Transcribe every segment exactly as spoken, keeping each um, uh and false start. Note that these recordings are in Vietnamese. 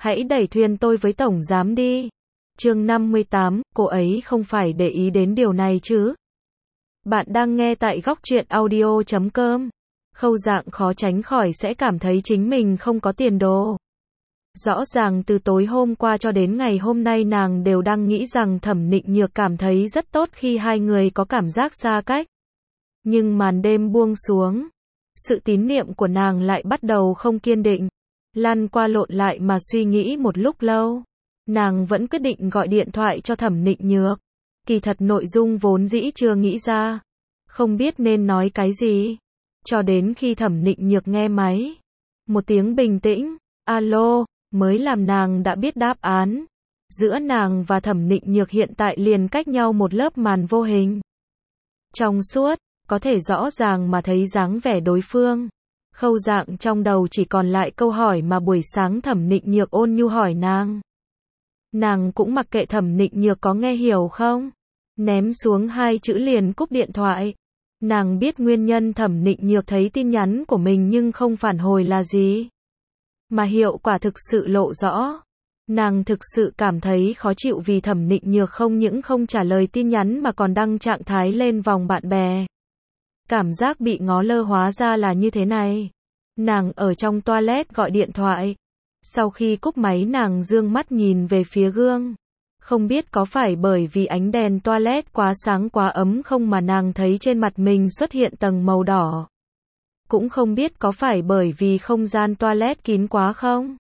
Hãy đẩy thuyền tôi với tổng giám đi. Chương năm mươi tám, cô ấy không phải để ý đến điều này chứ. Bạn đang nghe tại góc truyện audio chấm com. Khâu Dạng khó tránh khỏi sẽ cảm thấy chính mình không có tiền đồ. Rõ ràng từ tối hôm qua cho đến ngày hôm nay nàng đều đang nghĩ rằng Thẩm Nịnh Nhược cảm thấy rất tốt khi hai người có cảm giác xa cách. Nhưng màn đêm buông xuống, sự tín niệm của nàng lại bắt đầu không kiên định. Lăn qua lộn lại mà suy nghĩ một lúc lâu, nàng vẫn quyết định gọi điện thoại cho Thẩm Nịnh Nhược. Kỳ thật nội dung vốn dĩ chưa nghĩ ra, không biết nên nói cái gì. Cho đến khi Thẩm Nịnh Nhược nghe máy, một tiếng bình tĩnh, alo, mới làm nàng đã biết đáp án. Giữa nàng và Thẩm Nịnh Nhược hiện tại liền cách nhau một lớp màn vô hình. Trong suốt, có thể rõ ràng mà thấy dáng vẻ đối phương. Khâu Dạng trong đầu chỉ còn lại câu hỏi mà buổi sáng Thẩm Nịnh Nhược ôn nhu hỏi nàng. Nàng cũng mặc kệ Thẩm Nịnh Nhược có nghe hiểu không. Ném xuống hai chữ liền cúp điện thoại. Nàng biết nguyên nhân Thẩm Nịnh Nhược thấy tin nhắn của mình nhưng không phản hồi là gì. Mà hiệu quả thực sự lộ rõ. Nàng thực sự cảm thấy khó chịu vì Thẩm Nịnh Nhược không những không trả lời tin nhắn mà còn đăng trạng thái lên vòng bạn bè. Cảm giác bị ngó lơ hóa ra là như thế này. Nàng ở trong toilet gọi điện thoại. Sau khi cúp máy nàng dương mắt nhìn về phía gương. Không biết có phải bởi vì ánh đèn toilet quá sáng quá ấm không mà nàng thấy trên mặt mình xuất hiện tầng màu đỏ. Cũng không biết có phải bởi vì không gian toilet kín quá không.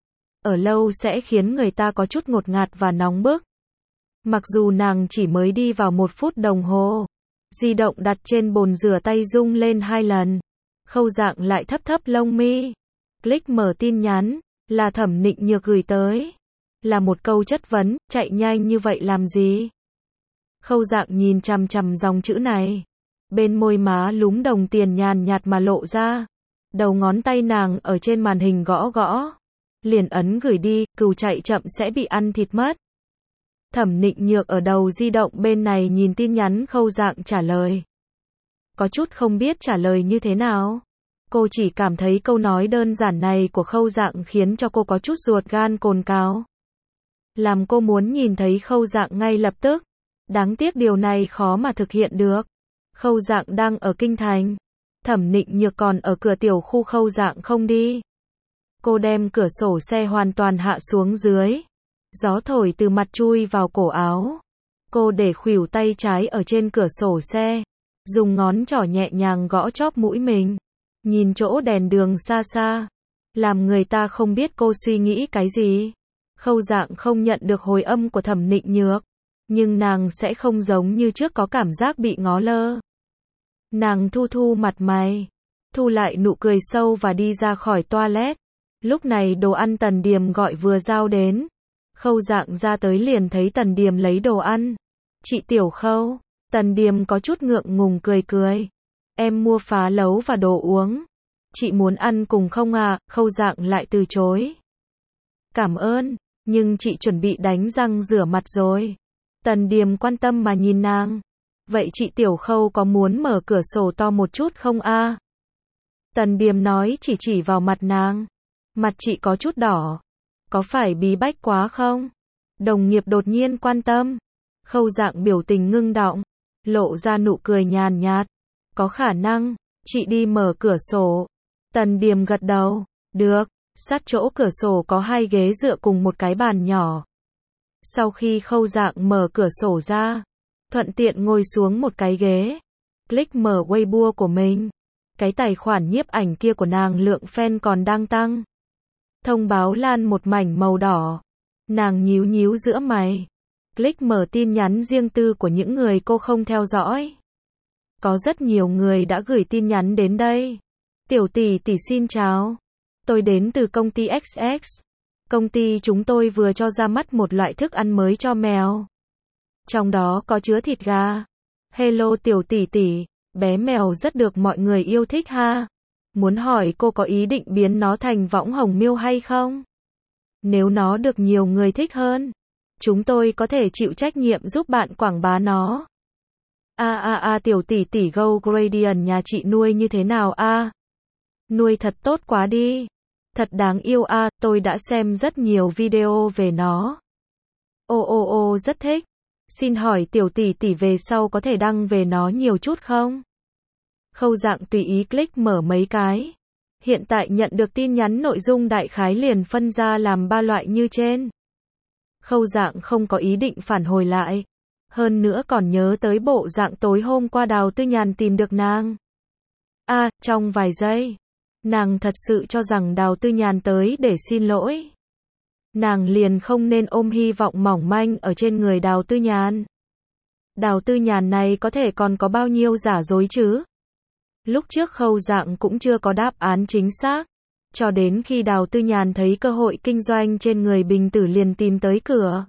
Ở lâu sẽ khiến người ta có chút ngột ngạt và nóng bức. Mặc dù nàng chỉ mới đi vào một phút đồng hồ. Di động đặt trên bồn rửa tay rung lên hai lần. Khâu Dạng lại thấp thấp lông mi. Click mở tin nhắn, là Thẩm Nịnh Nhược gửi tới. Là một câu chất vấn, chạy nhanh như vậy làm gì? Khâu Dạng nhìn chằm chằm dòng chữ này. Bên môi má lúm đồng tiền nhàn nhạt mà lộ ra. Đầu ngón tay nàng ở trên màn hình gõ gõ. Liền ấn gửi đi, cừu chạy chậm sẽ bị ăn thịt mất. Thẩm Nịnh Nhược ở đầu di động bên này nhìn tin nhắn Khâu Dạng trả lời. Có chút không biết trả lời như thế nào. Cô chỉ cảm thấy câu nói đơn giản này của Khâu Dạng khiến cho cô có chút ruột gan cồn cào. Làm cô muốn nhìn thấy Khâu Dạng ngay lập tức. Đáng tiếc điều này khó mà thực hiện được. Khâu Dạng đang ở kinh thành. Thẩm Nịnh Nhược còn ở cửa tiểu khu Khâu Dạng không đi. Cô đem cửa sổ xe hoàn toàn hạ xuống dưới. Gió thổi từ mặt chui vào cổ áo. Cô để khuỷu tay trái ở trên cửa sổ xe. Dùng ngón trỏ nhẹ nhàng gõ chóp mũi mình. Nhìn chỗ đèn đường xa xa. Làm người ta không biết cô suy nghĩ cái gì. Khâu Dạng không nhận được hồi âm của Thẩm Nịnh Nhược. Nhưng nàng sẽ không giống như trước có cảm giác bị ngó lơ. Nàng thu thu mặt mày. Thu lại nụ cười sâu và đi ra khỏi toilet. Lúc này đồ ăn Tần Điềm gọi vừa giao đến. Khâu Dạng ra tới liền thấy Tần Điềm lấy đồ ăn. Chị Tiểu Khâu. Tần Điềm có chút ngượng ngùng cười cười. Em mua phá lấu và đồ uống. Chị muốn ăn cùng không à? Khâu Dạng lại từ chối. Cảm ơn, nhưng chị chuẩn bị đánh răng rửa mặt rồi. Tần Điềm quan tâm mà nhìn nàng. Vậy chị Tiểu Khâu có muốn mở cửa sổ to một chút không a? À? Tần Điềm nói chỉ chỉ vào mặt nàng. Mặt chị có chút đỏ. Có phải bí bách quá không? Đồng nghiệp đột nhiên quan tâm. Khâu Dạng biểu tình ngưng đọng. Lộ ra nụ cười nhàn nhạt. Có khả năng, chị đi mở cửa sổ. Tần Điềm gật đầu. Được, sát chỗ cửa sổ có hai ghế dựa cùng một cái bàn nhỏ. Sau khi Khâu Dạng mở cửa sổ ra, thuận tiện ngồi xuống một cái ghế. Click mở Weibo của mình. Cái tài khoản nhiếp ảnh kia của nàng lượng fan còn đang tăng. Thông báo lan một mảnh màu đỏ. Nàng nhíu nhíu giữa mày. Click mở tin nhắn riêng tư của những người cô không theo dõi. Có rất nhiều người đã gửi tin nhắn đến đây. Tiểu tỷ tỷ xin chào. Tôi đến từ công ty ích ích. Công ty chúng tôi vừa cho ra mắt một loại thức ăn mới cho mèo. Trong đó có chứa thịt gà. Hello tiểu tỷ tỷ, bé mèo rất được mọi người yêu thích ha. Muốn hỏi cô có ý định biến nó thành võng hồng miêu hay không? Nếu nó được nhiều người thích hơn, chúng tôi có thể chịu trách nhiệm giúp bạn quảng bá nó. A a a tiểu tỷ tỷ Gold Gradient nhà chị nuôi như thế nào a? À? Nuôi thật tốt quá đi. Thật đáng yêu a, tôi đã xem rất nhiều video về nó. Ô ô ô rất thích. Xin hỏi tiểu tỷ tỷ về sau có thể đăng về nó nhiều chút không? Khâu Dạng tùy ý click mở mấy cái. Hiện tại nhận được tin nhắn nội dung đại khái liền phân ra làm ba loại như trên. Khâu Dạng không có ý định phản hồi lại. Hơn nữa còn nhớ tới bộ dạng tối hôm qua Đào Tư Nhàn tìm được nàng. A, à, trong vài giây, nàng thật sự cho rằng Đào Tư Nhàn tới để xin lỗi. Nàng liền không nên ôm hy vọng mỏng manh ở trên người Đào Tư Nhàn. Đào Tư Nhàn này có thể còn có bao nhiêu giả dối chứ? Lúc trước Khâu Dạng cũng chưa có đáp án chính xác. Cho đến khi Đào Tư Nhàn thấy cơ hội kinh doanh trên người Bình Tử liền tìm tới cửa.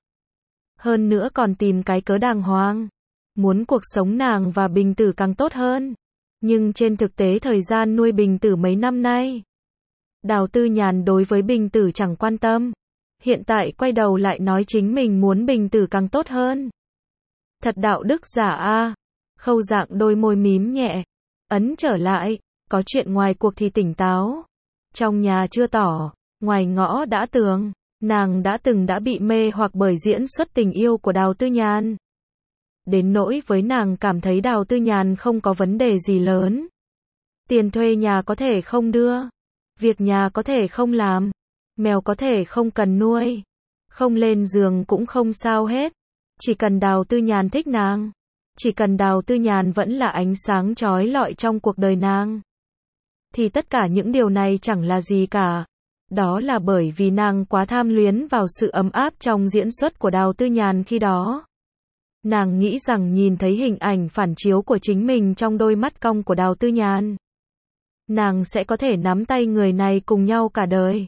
Hơn nữa còn tìm cái cớ đàng hoàng. Muốn cuộc sống nàng và Bình Tử càng tốt hơn. Nhưng trên thực tế thời gian nuôi Bình Tử mấy năm nay, Đào Tư Nhàn đối với Bình Tử chẳng quan tâm. Hiện tại quay đầu lại nói chính mình muốn Bình Tử càng tốt hơn. Thật đạo đức giả a. Khâu Dạng đôi môi mím nhẹ. Ấn trở lại. Có chuyện ngoài cuộc thì tỉnh táo. Trong nhà chưa tỏ. Ngoài ngõ đã tường. Nàng đã từng đã bị mê hoặc bởi diễn xuất tình yêu của Đào Tư Nhàn. Đến nỗi với nàng cảm thấy Đào Tư Nhàn không có vấn đề gì lớn. Tiền thuê nhà có thể không đưa. Việc nhà có thể không làm. Mèo có thể không cần nuôi. Không lên giường cũng không sao hết. Chỉ cần Đào Tư Nhàn thích nàng. Chỉ cần Đào Tư Nhàn vẫn là ánh sáng chói lọi trong cuộc đời nàng. Thì tất cả những điều này chẳng là gì cả. Đó là bởi vì nàng quá tham luyến vào sự ấm áp trong diễn xuất của Đào Tư Nhàn khi đó. Nàng nghĩ rằng nhìn thấy hình ảnh phản chiếu của chính mình trong đôi mắt cong của Đào Tư Nhàn, nàng sẽ có thể nắm tay người này cùng nhau cả đời.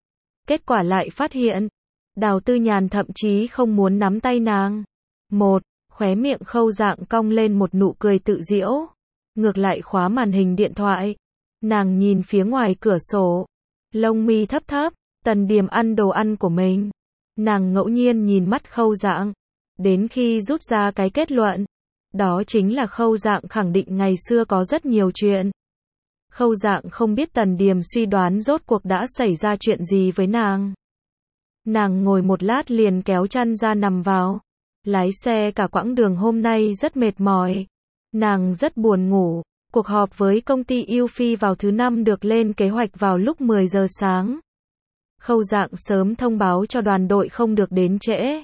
Kết quả lại phát hiện, Đào Tư Nhàn thậm chí không muốn nắm tay nàng. Một, khóe miệng Khâu Dạng cong lên một nụ cười tự giễu. Ngược lại khóa màn hình điện thoại. Nàng nhìn phía ngoài cửa sổ. Lông mi thấp thấp, Tần Điềm ăn đồ ăn của mình. Nàng ngẫu nhiên nhìn mắt Khâu Dạng. Đến khi rút ra cái kết luận. Đó chính là Khâu Dạng khẳng định ngày xưa có rất nhiều chuyện. Khâu Dạng không biết Tần Điềm suy đoán rốt cuộc đã xảy ra chuyện gì với nàng. Nàng ngồi một lát liền kéo chăn ra nằm vào. Lái xe cả quãng đường hôm nay rất mệt mỏi. Nàng rất buồn ngủ. Cuộc họp với công ty Yêu Phi vào thứ năm được lên kế hoạch vào lúc mười giờ sáng. Khâu Dạng sớm thông báo cho đoàn đội không được đến trễ.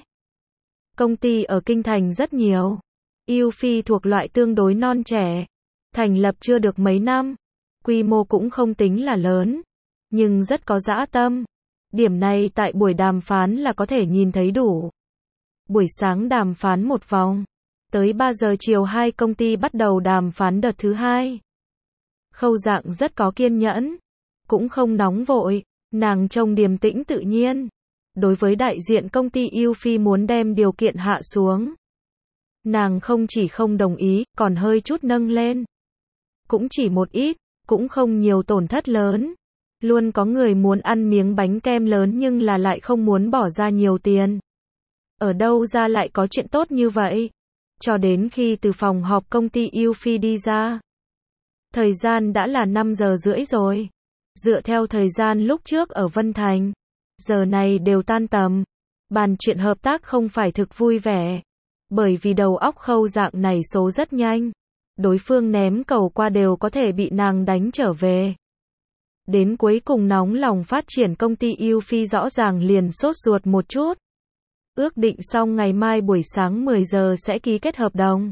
Công ty ở Kinh Thành rất nhiều. Yêu Phi thuộc loại tương đối non trẻ. Thành lập chưa được mấy năm. Quy mô cũng không tính là lớn. Nhưng rất có dã tâm. Điểm này tại buổi đàm phán là có thể nhìn thấy đủ. Buổi sáng đàm phán một vòng. Tới ba giờ chiều hai công ty bắt đầu đàm phán đợt thứ hai. Khâu Dạng rất có kiên nhẫn. Cũng không nóng vội. Nàng trông điềm tĩnh tự nhiên. Đối với đại diện công ty Yêu Phi muốn đem điều kiện hạ xuống. Nàng không chỉ không đồng ý, còn hơi chút nâng lên. Cũng chỉ một ít, cũng không nhiều tổn thất lớn. Luôn có người muốn ăn miếng bánh kem lớn nhưng là lại không muốn bỏ ra nhiều tiền. Ở đâu ra lại có chuyện tốt như vậy? Cho đến khi từ phòng họp công ty Yêu Phi đi ra. Thời gian đã là năm giờ rưỡi rồi. Dựa theo thời gian lúc trước ở Vân Thành. Giờ này đều tan tầm. Bàn chuyện hợp tác không phải thực vui vẻ. Bởi vì đầu óc Khâu Dạng này số rất nhanh. Đối phương ném cầu qua đều có thể bị nàng đánh trở về. Đến cuối cùng nóng lòng phát triển công ty Yêu Phi rõ ràng liền sốt ruột một chút. Ước định xong ngày mai buổi sáng mười giờ sẽ ký kết hợp đồng.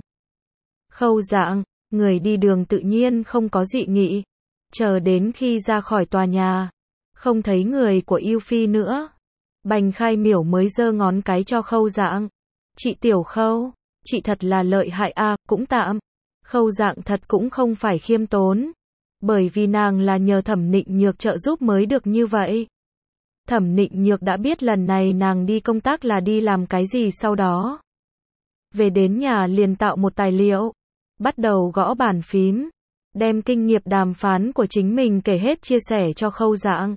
Khâu Dạng, người đi đường tự nhiên không có dị nghị. Chờ đến khi ra khỏi tòa nhà. Không thấy người của Yêu Phi nữa. Bành Khai Miểu mới giơ ngón cái cho Khâu Dạng. Chị Tiểu Khâu, chị thật là lợi hại a, à, cũng tạm. Khâu Dạng thật cũng không phải khiêm tốn. Bởi vì nàng là nhờ Thẩm Nịnh Nhược trợ giúp mới được như vậy. Thẩm Nịnh Nhược đã biết lần này nàng đi công tác là đi làm cái gì sau đó. Về đến nhà liền tạo một tài liệu. Bắt đầu gõ bàn phím. Đem kinh nghiệm đàm phán của chính mình kể hết chia sẻ cho Khâu Dạng.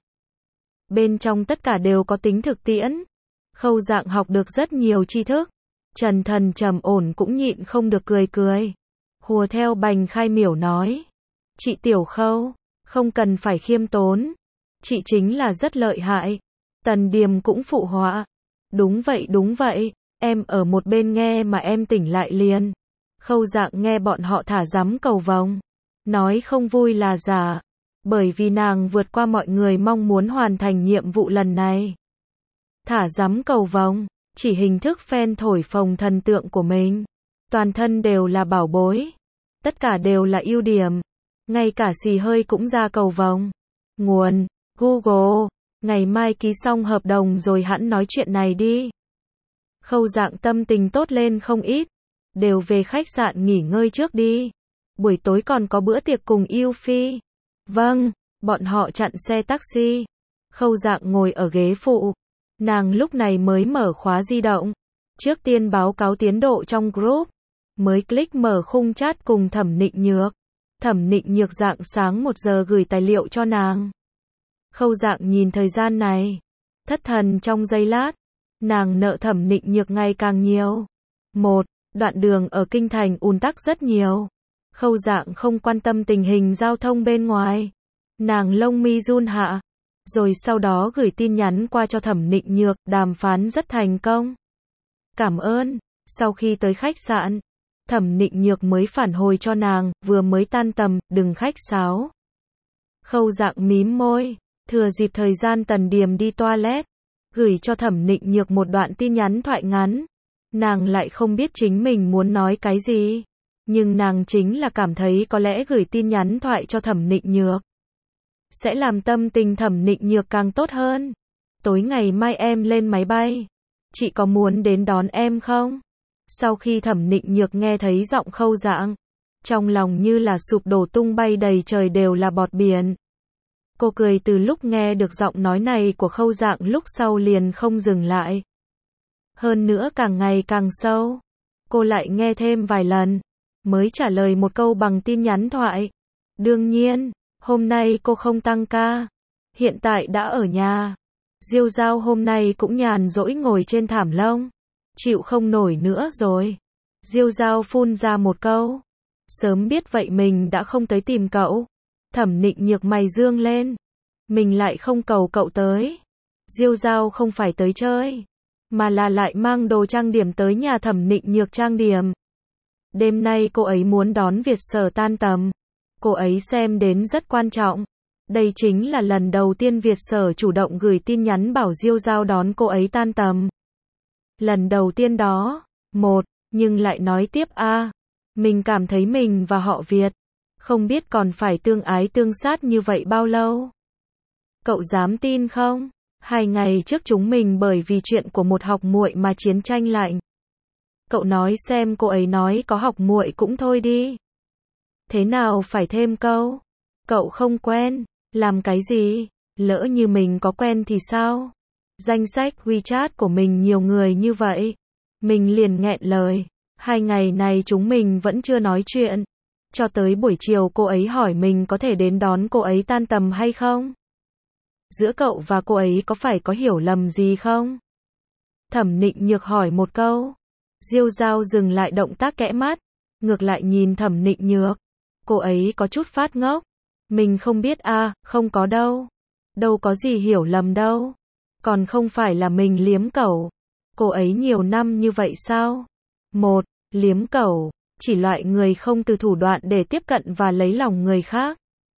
Bên trong tất cả đều có tính thực tiễn. Khâu Dạng học được rất nhiều tri thức. Trần Thần trầm ổn cũng nhịn không được cười cười. Hùa theo Bành Khai Miểu nói. Chị Tiểu Khâu, không cần phải khiêm tốn. Chị chính là rất lợi hại. Tần Điềm cũng phụ họa. Đúng vậy đúng vậy, em ở một bên nghe mà em tỉnh lại liền. Khâu Dạng nghe bọn họ thả rắm cầu vồng. Nói không vui là giả. Bởi vì nàng vượt qua mọi người mong muốn hoàn thành nhiệm vụ lần này. Thả rắm cầu vồng, chỉ hình thức fan thổi phồng thần tượng của mình. Toàn thân đều là bảo bối. Tất cả đều là ưu điểm. Ngay cả xì hơi cũng ra cầu vồng. Nguồn, Google. Ngày mai ký xong hợp đồng rồi hẵng nói chuyện này đi. Khâu Dạng tâm tình tốt lên không ít. Đều về khách sạn nghỉ ngơi trước đi. Buổi tối còn có bữa tiệc cùng Yêu Phi. Vâng, bọn họ chặn xe taxi. Khâu Dạng ngồi ở ghế phụ. Nàng lúc này mới mở khóa di động. Trước tiên báo cáo tiến độ trong group. Mới click mở khung chat cùng Thẩm Nịnh Nhược. Thẩm Nịnh Nhược dạng sáng một giờ gửi tài liệu cho nàng. Khâu Dạng nhìn thời gian này. Thất thần trong giây lát. Nàng nợ Thẩm Nịnh Nhược ngày càng nhiều. Một, đoạn đường ở Kinh Thành ùn tắc rất nhiều. Khâu Dạng không quan tâm tình hình giao thông bên ngoài. Nàng lông mi run hạ. Rồi sau đó gửi tin nhắn qua cho Thẩm Nịnh Nhược, đàm phán rất thành công. Cảm ơn. Sau khi tới khách sạn, Thẩm Nịnh Nhược mới phản hồi cho nàng, vừa mới tan tầm, đừng khách sáo. Khâu Dạng mím môi, thừa dịp thời gian Tần Điềm đi toilet, gửi cho Thẩm Nịnh Nhược một đoạn tin nhắn thoại ngắn. Nàng lại không biết chính mình muốn nói cái gì. Nhưng nàng chính là cảm thấy có lẽ gửi tin nhắn thoại cho Thẩm Nịnh Nhược sẽ làm tâm tình Thẩm Nịnh Nhược càng tốt hơn. Tối ngày mai em lên máy bay. Chị có muốn đến đón em không? Sau khi Thẩm Nịnh Nhược nghe thấy giọng Khâu Dạng, trong lòng như là sụp đổ tung bay đầy trời đều là bọt biển. Cô cười từ lúc nghe được giọng nói này của Khâu Dạng lúc sau liền không dừng lại. Hơn nữa càng ngày càng sâu. Cô lại nghe thêm vài lần, mới trả lời một câu bằng tin nhắn thoại. Đương nhiên, hôm nay cô không tăng ca. Hiện tại đã ở nhà. Diêu Giao hôm nay cũng nhàn rỗi ngồi trên thảm lông. Chịu không nổi nữa rồi. Diêu Giao phun ra một câu. Sớm biết vậy mình đã không tới tìm cậu. Thẩm Nịnh Nhược mày dương lên. Mình lại không cầu cậu tới. Diêu Giao không phải tới chơi, mà là lại mang đồ trang điểm tới nhà Thẩm Nịnh Nhược trang điểm. Đêm nay cô ấy muốn đón Việt Sở tan tầm. Cô ấy xem đến rất quan trọng. Đây chính là lần đầu tiên Việt Sở chủ động gửi tin nhắn bảo Diêu Giao đón cô ấy tan tầm. Lần đầu tiên đó. Một, nhưng lại nói tiếp a, à, mình cảm thấy mình và họ Việt không biết còn phải tương ái tương sát như vậy bao lâu. Cậu dám tin không? Hai ngày trước chúng mình bởi vì chuyện của một học muội mà chiến tranh lạnh. Cậu nói xem cô ấy nói có học muội cũng thôi đi. Thế nào phải thêm câu? Cậu không quen, làm cái gì? Lỡ như mình có quen thì sao? Danh sách WeChat của mình nhiều người như vậy. Mình liền nghẹn lời. Hai ngày này chúng mình vẫn chưa nói chuyện. Cho tới buổi chiều cô ấy hỏi mình có thể đến đón cô ấy tan tầm hay không? Giữa cậu và cô ấy có phải có hiểu lầm gì không? Thẩm Nịnh Nhược hỏi một câu. Diêu Giao dừng lại động tác kẽ mắt, ngược lại nhìn Thẩm Nịnh Nhược. Cô ấy có chút phát ngốc. Mình không biết a, à, không có đâu. Đâu có gì hiểu lầm đâu. Còn không phải là mình liếm cẩu. Cô ấy nhiều năm như vậy sao? Một, liếm cẩu, chỉ loại người không từ thủ đoạn để tiếp cận và lấy lòng người khác.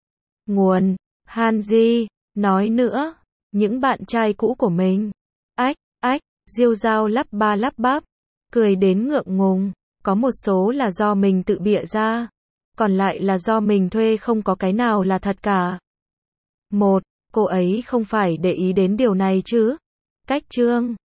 Nguồn, Hanji, nói nữa, những bạn trai cũ của mình. Ách, ách, Diêu Giao lắp ba lắp bắp, cười đến ngượng ngùng, có một số là do mình tự bịa ra, còn lại là do mình thuê, không có cái nào là thật cả. Một, cô ấy không phải để ý đến điều này chứ? Cách chương